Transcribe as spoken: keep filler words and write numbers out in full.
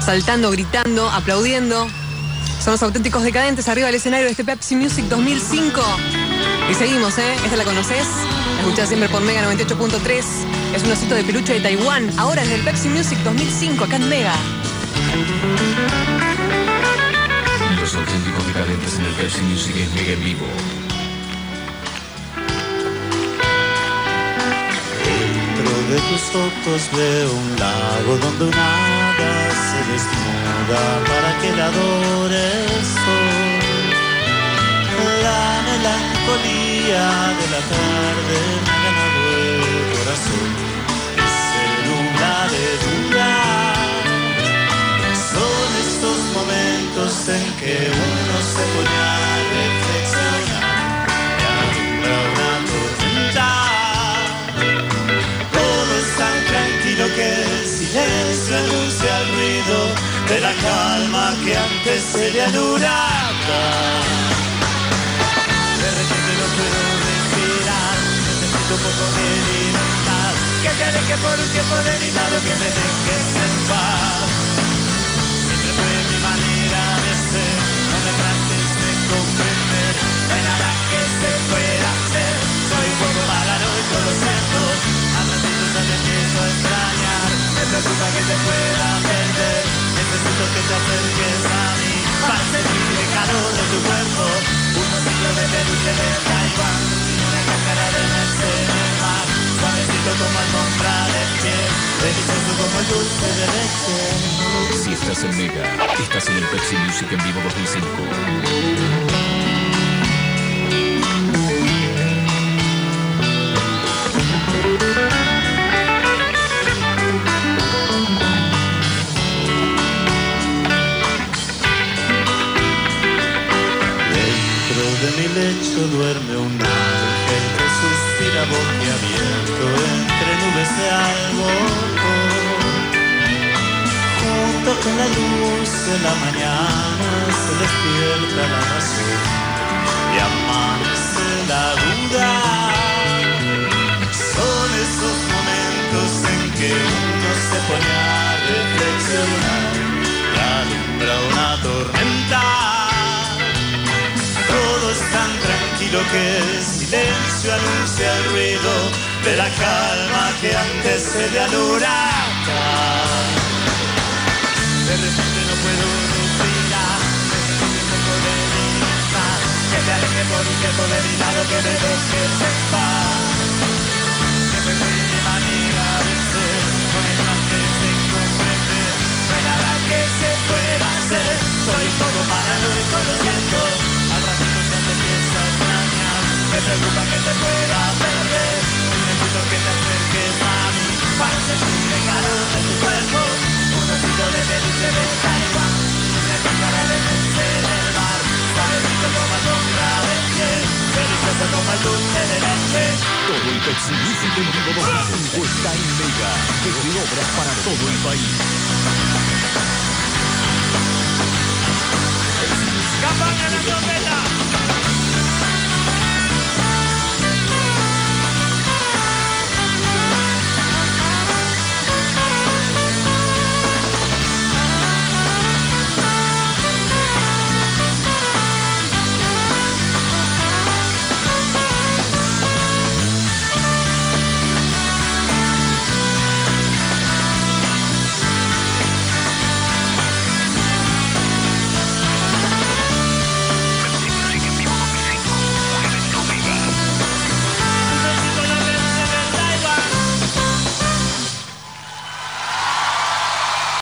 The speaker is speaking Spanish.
saltando, gritando, aplaudiendo. Son los auténticos decadentes arriba del escenario de este Pepsi Music dos mil cinco. Y seguimos, ¿eh? Esta la conoces, la escuchás siempre por Mega noventa y ocho punto tres. Es un osito de peluche de Taiwán. Ahora desde el Pepsi Music dos mil cinco, acá en Mega. Los auténticos decadentes en el Pepsi Music en Mega en vivo. Dentro de tus ojos veo un lago donde un hada se desnuda para que la adore el sol. La melancolía de la tarde me ha ganado el corazón. Ese nubla de duda. Son estos momentos en que uno se pone a reflexionar y alumbra una tormenta. Todo es tan tranquilo que el silencio anuncia el ruido de la calma que antecede al huracán. De repente no puedo respirar, necesito un poco de libertad. Que te aleje por un tiempo delitado, que me dejes en paz. Siempre fue mi manera de ser, no me trates de comprender. No hay nada que se pueda hacer, soy un poco paranoico, lo siento. A ratitos ya te empiezo a extrañar, me preocupa que te pueda perder. Necesito que te acerques a mí, para sentir el calor de tu cuerpo. Un osito de peluche de Taiwán y una cáscara de nuez en el mar. Suavecito como alfombra de piel, delicioso como el dulce de leche. Si estás en Mega, estás en el Pepsi Music en vivo dos mil cinco. De mi lecho duerme un ángel que suspira boquiabierto entre nubes de algodón. Junto con la luz de la mañana se despierta la razón y amanece la duda. Son esos momentos en que uno se pone a reflexionar y alumbra una tormenta. Todo es tan tranquilo que el silencio anuncia el ruido de la calma que antecede al huracán. De repente no puedo respirar, necesito un poco de libertad. Que te aleje por un tiempo de mi lado, que me dejes en paz. Siempre fue mi manera de ser, no me trates de comprender. No hay nada que se pueda hacer, soy todo paranoico, lo siento. Al ratito ya te empiezo a extrañar, me preocupa que te pueda perder. Necesito que te acerques a mí, para sentir el calor de tu cuerpo. Un osito de peluche de Taiwán, una cáscara de nuez en el mar. Suavecito como alfombra de piel, delicioso como el dulce de leche. Todo el Pepsi Music en vivo dos mil cinco está en Mega, desde obras para todo el país.